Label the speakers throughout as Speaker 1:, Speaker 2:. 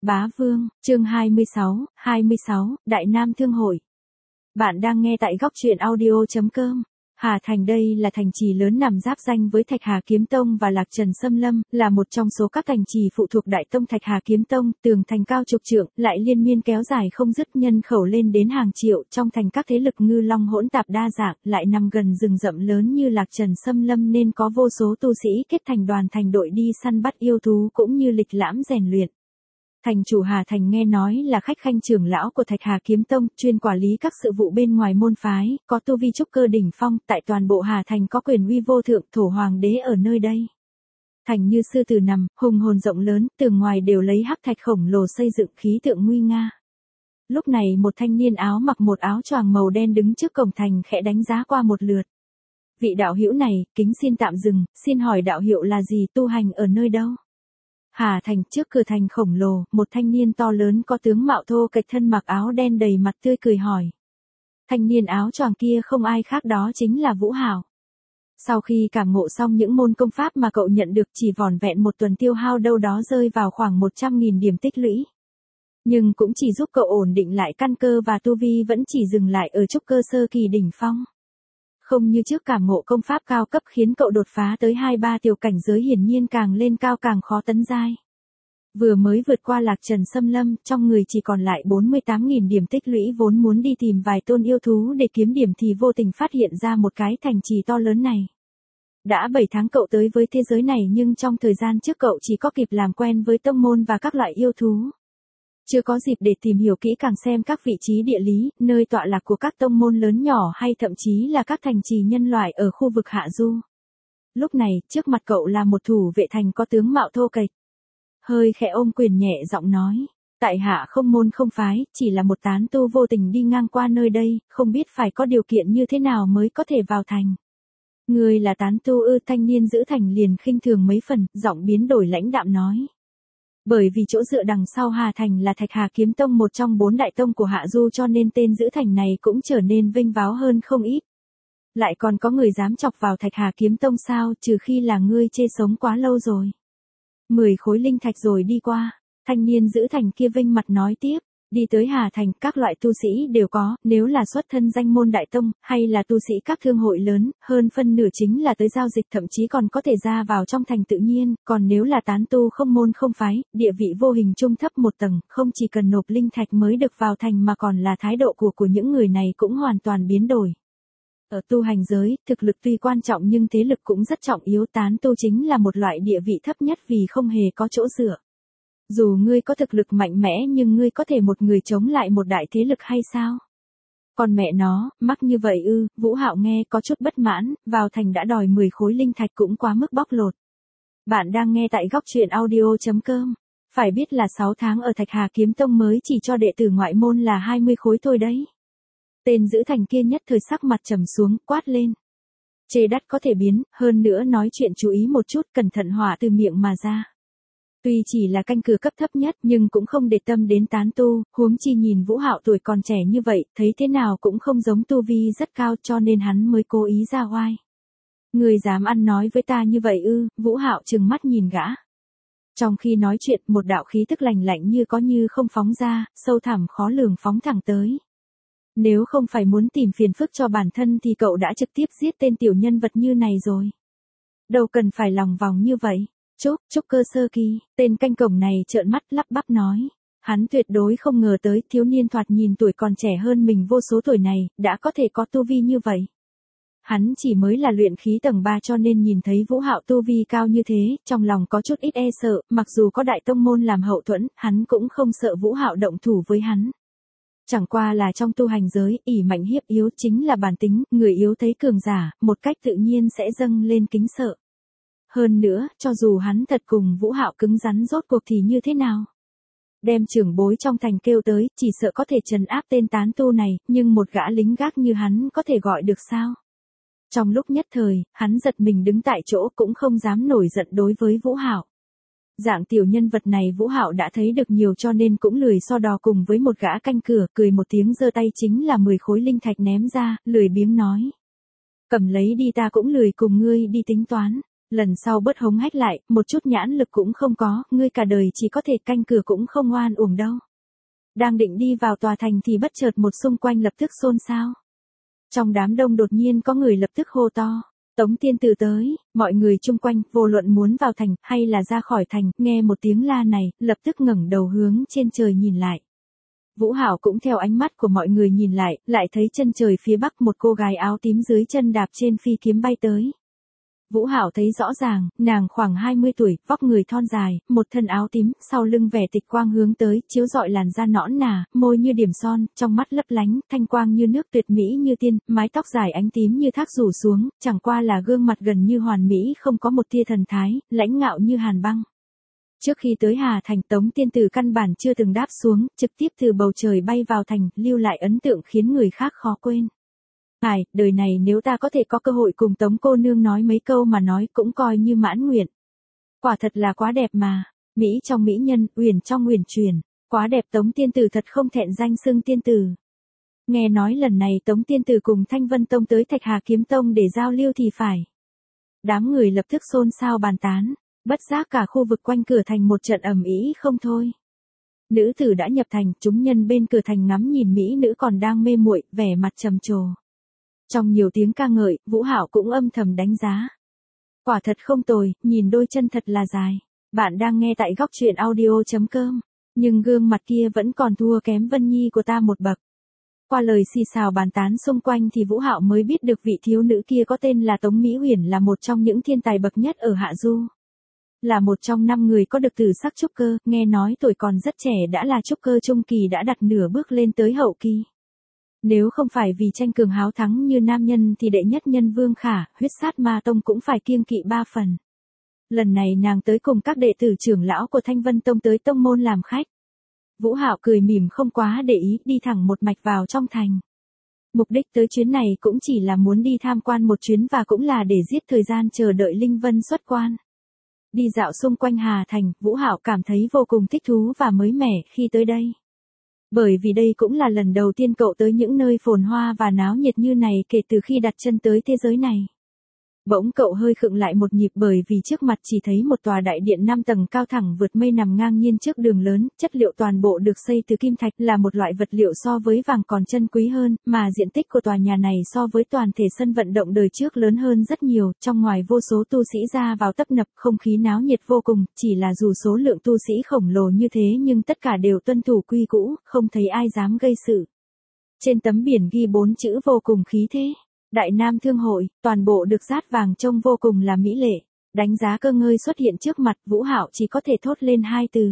Speaker 1: Bá Vương, chương 26, Đại Nam Thương Hội. Bạn đang nghe tại góc truyện audio.com. Hà Thành đây là thành trì lớn nằm giáp ranh với Thạch Hà Kiếm Tông và Lạc Trần Xâm Lâm, là một trong số các thành trì phụ thuộc Đại Tông Thạch Hà Kiếm Tông, tường thành cao chục trượng, lại liên miên kéo dài không dứt, nhân khẩu lên đến hàng triệu, trong thành các thế lực ngư long hỗn tạp đa dạng, lại nằm gần rừng rậm lớn như Lạc Trần Xâm Lâm nên có vô số tu sĩ kết thành đoàn thành đội đi săn bắt yêu thú cũng như lịch lãm rèn luyện. Thành chủ Hà Thành nghe nói là khách khanh trưởng lão của Thạch Hà Kiếm Tông, chuyên quản lý các sự vụ bên ngoài môn phái, có tu vi trúc cơ đỉnh phong, tại toàn bộ Hà Thành có quyền uy vô thượng, thổ hoàng đế ở nơi đây. Thành như sư tử nằm, hùng hồn rộng lớn, tường ngoài đều lấy hắc thạch khổng lồ xây dựng khí tượng nguy nga. Lúc này một thanh niên áo mặc một áo choàng màu đen đứng trước cổng thành khẽ đánh giá qua một lượt. Vị đạo hữu này, kính xin tạm dừng, xin hỏi đạo hiệu là gì, tu hành ở nơi đâu? Hà Thành, trước cửa thành khổng lồ, một thanh niên to lớn có tướng mạo thô kệch, thân mặc áo đen đầy mặt tươi cười hỏi. Thanh niên áo choàng kia không ai khác đó chính là Vũ Hạo. Sau khi cảm ngộ xong những môn công pháp mà cậu nhận được, chỉ vỏn vẹn một tuần tiêu hao đâu đó rơi vào khoảng 100.000 điểm tích lũy. Nhưng cũng chỉ giúp cậu ổn định lại căn cơ và tu vi vẫn chỉ dừng lại ở trúc cơ sơ kỳ đỉnh phong. Không như trước cảm ngộ công pháp cao cấp khiến cậu đột phá tới 2-3 tiểu cảnh giới, hiển nhiên càng lên cao càng khó tấn giai. Vừa mới vượt qua Lạc Trần Xâm Lâm, trong người chỉ còn lại 48.000 điểm tích lũy, vốn muốn đi tìm vài tôn yêu thú để kiếm điểm thì vô tình phát hiện ra một cái thành trì to lớn này. Đã 7 tháng cậu tới với thế giới này, nhưng trong thời gian trước cậu chỉ có kịp làm quen với tông môn và các loại yêu thú. Chưa có dịp để tìm hiểu kỹ càng xem các vị trí địa lý, nơi tọa lạc của các tông môn lớn nhỏ hay thậm chí là các thành trì nhân loại ở khu vực Hạ Du. Lúc này, trước mặt cậu là một thủ vệ thành có tướng mạo thô kệch. Hơi khẽ ôm quyền nhẹ giọng nói, tại hạ không môn không phái, chỉ là một tán tu vô tình đi ngang qua nơi đây, không biết phải có điều kiện như thế nào mới có thể vào thành. Người là tán tu ư? Thanh niên giữ thành liền khinh thường mấy phần, giọng biến đổi lãnh đạm nói. Bởi vì chỗ dựa đằng sau Hà Thành là Thạch Hà Kiếm Tông, một trong 4 đại tông của Hạ Du, cho nên tên giữ thành này cũng trở nên vinh váo hơn không ít. Lại còn có người dám chọc vào Thạch Hà Kiếm Tông sao, trừ khi là ngươi chê sống quá lâu rồi. 10 khối linh thạch rồi đi qua, thanh niên giữ thành kia vinh mặt nói tiếp. Đi tới Hà Thành, các loại tu sĩ đều có, nếu là xuất thân danh môn đại tông, hay là tu sĩ các thương hội lớn, hơn phân nửa chính là tới giao dịch, thậm chí còn có thể ra vào trong thành tự nhiên, còn nếu là tán tu không môn không phái, địa vị vô hình trung thấp một tầng, không chỉ cần nộp linh thạch mới được vào thành mà còn là thái độ của những người này cũng hoàn toàn biến đổi. Ở tu hành giới, thực lực tuy quan trọng nhưng thế lực cũng rất trọng yếu, tán tu chính là một loại địa vị thấp nhất vì không hề có chỗ dựa. Dù ngươi có thực lực mạnh mẽ nhưng ngươi có thể một người chống lại một đại thế lực hay sao? Còn mẹ nó, mắc như vậy ư? Vũ Hạo nghe có chút bất mãn, vào thành đã đòi 10 khối linh thạch cũng quá mức bóc lột. Bạn đang nghe tại góc truyện audio.com. Phải biết là 6 tháng ở Thạch Hà Kiếm Tông mới chỉ cho đệ tử ngoại môn là 20 khối thôi đấy. Tên giữ thành kia nhất thời sắc mặt trầm xuống, quát lên. Chê đắt có thể biến, hơn nữa nói chuyện chú ý một chút, cẩn thận hỏa từ miệng mà ra. Tuy chỉ là canh cửa cấp thấp nhất nhưng cũng không để tâm đến tán tu, huống chi nhìn Vũ Hạo tuổi còn trẻ như vậy, thấy thế nào cũng không giống tu vi rất cao, cho nên hắn mới cố ý ra oai. Người dám ăn nói với ta như vậy ư? Vũ Hạo trừng mắt nhìn gã. Trong khi nói chuyện, một đạo khí tức lạnh lạnh như có như không phóng ra, sâu thẳm khó lường phóng thẳng tới. Nếu không phải muốn tìm phiền phức cho bản thân thì cậu đã trực tiếp giết tên tiểu nhân vật như này rồi. Đâu cần phải lòng vòng như vậy. Trúc cơ sơ kỳ, tên canh cổng này trợn mắt lắp bắp nói. Hắn tuyệt đối không ngờ tới thiếu niên thoạt nhìn tuổi còn trẻ hơn mình vô số tuổi này, đã có thể có tu vi như vậy. Hắn chỉ mới là luyện khí tầng 3 cho nên nhìn thấy Vũ Hạo tu vi cao như thế, trong lòng có chút ít e sợ, mặc dù có đại tông môn làm hậu thuẫn, hắn cũng không sợ Vũ Hạo động thủ với hắn. Chẳng qua là trong tu hành giới, ỷ mạnh hiếp yếu chính là bản tính, người yếu thấy cường giả, một cách tự nhiên sẽ dâng lên kính sợ. Hơn nữa, cho dù hắn thật cùng Vũ Hạo cứng rắn rốt cuộc thì như thế nào? Đem trưởng bối trong thành kêu tới, chỉ sợ có thể trấn áp tên tán tu này, nhưng một gã lính gác như hắn có thể gọi được sao? Trong lúc nhất thời, hắn giật mình đứng tại chỗ cũng không dám nổi giận đối với Vũ Hạo. Dạng tiểu nhân vật này Vũ Hạo đã thấy được nhiều cho nên cũng lười so đo cùng với một gã canh cửa, cười một tiếng giơ tay chính là 10 khối linh thạch ném ra, lười biếng nói. Cầm lấy đi, ta cũng lười cùng ngươi đi tính toán. Lần sau bớt hống hách lại, một chút nhãn lực cũng không có, ngươi cả đời chỉ có thể canh cửa cũng không oan uổng đâu. Đang định đi vào tòa thành thì bất chợt một xung quanh lập tức xôn xao. Trong đám đông đột nhiên có người lập tức hô to. Tống tiên tử tới, mọi người chung quanh, vô luận muốn vào thành, hay là ra khỏi thành, nghe một tiếng la này, lập tức ngẩng đầu hướng trên trời nhìn lại. Vũ Hảo cũng theo ánh mắt của mọi người nhìn lại thấy chân trời phía bắc một cô gái áo tím dưới chân đạp trên phi kiếm bay tới. Vũ Hảo thấy rõ ràng, nàng khoảng 20 tuổi, vóc người thon dài, một thân áo tím, sau lưng vẻ tịch quang hướng tới, chiếu rọi làn da nõn nà, môi như điểm son, trong mắt lấp lánh, thanh quang như nước, tuyệt mỹ như tiên, mái tóc dài ánh tím như thác rủ xuống, chẳng qua là gương mặt gần như hoàn mỹ, không có một tia thần thái, lãnh ngạo như hàn băng. Trước khi tới Hà Thành, Tống tiên tử căn bản chưa từng đáp xuống, trực tiếp từ bầu trời bay vào thành, lưu lại ấn tượng khiến người khác khó quên. Đời này nếu ta có thể có cơ hội cùng Tống cô nương nói mấy câu mà nói cũng coi như mãn nguyện. Quả thật là quá đẹp mà, mỹ trong mỹ nhân, uyển trong uyển chuyển, quá đẹp. Tống tiên tử thật không thẹn danh xưng tiên tử. Nghe nói lần này Tống tiên tử cùng Thanh Vân Tông tới Thạch Hà Kiếm Tông để giao lưu thì phải. Đám người lập tức xôn xao bàn tán, bất giác cả khu vực quanh cửa thành một trận ầm ĩ không thôi. Nữ tử đã nhập thành, chúng nhân bên cửa thành ngắm nhìn mỹ nữ còn đang mê muội, vẻ mặt trầm trồ. Trong nhiều tiếng ca ngợi, Vũ Hảo cũng âm thầm đánh giá. Quả thật không tồi, nhìn đôi chân thật là dài. Bạn đang nghe tại góc truyện audio.com. Nhưng gương mặt kia vẫn còn thua kém Vân Nhi của ta một bậc. Qua lời xì xào bàn tán xung quanh thì Vũ Hạo mới biết được vị thiếu nữ kia có tên là Tống Mỹ Uyển là một trong những thiên tài bậc nhất ở Hạ Du. Là một trong 5 người có được tử sắc trúc cơ, nghe nói tuổi còn rất trẻ đã là trúc cơ trung kỳ đã đặt nửa bước lên tới hậu kỳ. Nếu không phải vì tranh cường háo thắng như nam nhân thì đệ nhất nhân Vương Khả, Huyết Sát Ma Tông cũng phải kiêng kỵ 3 phần. Lần này nàng tới cùng các đệ tử trưởng lão của Thanh Vân Tông tới tông môn làm khách. Vũ Hạo cười mỉm không quá để ý, đi thẳng một mạch vào trong thành. Mục đích tới chuyến này cũng chỉ là muốn đi tham quan một chuyến và cũng là để giết thời gian chờ đợi Linh Vân xuất quan. Đi dạo xung quanh Hà Thành, Vũ Hạo cảm thấy vô cùng thích thú và mới mẻ khi tới đây. Bởi vì đây cũng là lần đầu tiên cậu tới những nơi phồn hoa và náo nhiệt như này kể từ khi đặt chân tới thế giới này. Bỗng cậu hơi khựng lại một nhịp bởi vì trước mặt chỉ thấy một tòa đại điện 5 tầng cao thẳng vượt mây nằm ngang nhiên trước đường lớn, chất liệu toàn bộ được xây từ kim thạch, là một loại vật liệu so với vàng còn chân quý hơn, mà diện tích của tòa nhà này so với toàn thể sân vận động đời trước lớn hơn rất nhiều, trong ngoài vô số tu sĩ ra vào tấp nập, không khí náo nhiệt vô cùng, chỉ là dù số lượng tu sĩ khổng lồ như thế nhưng tất cả đều tuân thủ quy cũ, không thấy ai dám gây sự. Trên tấm biển ghi 4 chữ vô cùng khí thế. Đại Nam Thương Hội, toàn bộ được dát vàng trông vô cùng là mỹ lệ. Đánh giá cơ ngơi xuất hiện trước mặt, Vũ Hạo chỉ có thể thốt lên 2 từ.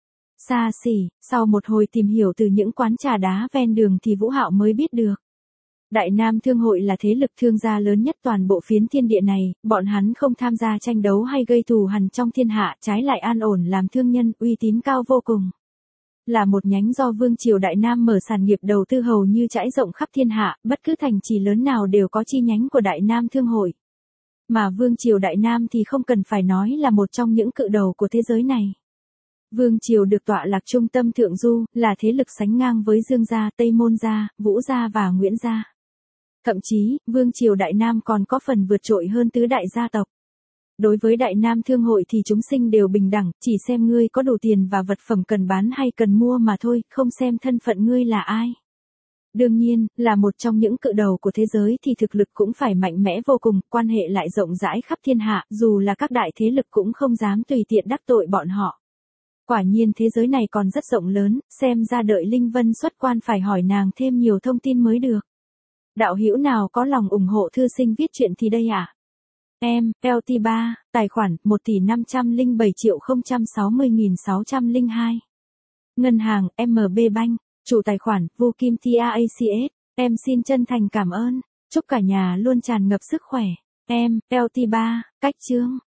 Speaker 1: Xa xỉ. Sau một hồi tìm hiểu từ những quán trà đá ven đường thì Vũ Hạo mới biết được. Đại Nam Thương Hội là thế lực thương gia lớn nhất toàn bộ phiến thiên địa này, bọn hắn không tham gia tranh đấu hay gây thù hằn trong thiên hạ, trái lại an ổn làm thương nhân, uy tín cao vô cùng. Là một nhánh do Vương triều Đại Nam mở sản nghiệp đầu tư hầu như trải rộng khắp thiên hạ, bất cứ thành trì lớn nào đều có chi nhánh của Đại Nam Thương Hội. Mà Vương triều Đại Nam thì không cần phải nói là một trong những cự đầu của thế giới này. Vương triều được tọa lạc trung tâm Thượng Du, là thế lực sánh ngang với Dương gia, Tây Môn gia, Vũ gia và Nguyễn gia. Thậm chí, Vương triều Đại Nam còn có phần vượt trội hơn tứ đại gia tộc. Đối với Đại Nam Thương Hội thì chúng sinh đều bình đẳng, chỉ xem ngươi có đủ tiền và vật phẩm cần bán hay cần mua mà thôi, không xem thân phận ngươi là ai. Đương nhiên, là một trong những cự đầu của thế giới thì thực lực cũng phải mạnh mẽ vô cùng, quan hệ lại rộng rãi khắp thiên hạ, dù là các đại thế lực cũng không dám tùy tiện đắc tội bọn họ. Quả nhiên thế giới này còn rất rộng lớn, xem ra đợi Linh Vân xuất quan phải hỏi nàng thêm nhiều thông tin mới được. Đạo hữu nào có lòng ủng hộ thư sinh viết truyện thì đây ạ. Em, LT3, tài khoản 1.505.060.602. Ngân hàng, MB Bank, chủ tài khoản, Vu Kim TAACS. Em xin chân thành cảm ơn. Chúc cả nhà luôn tràn ngập sức khỏe. Em, LT3, cách chương.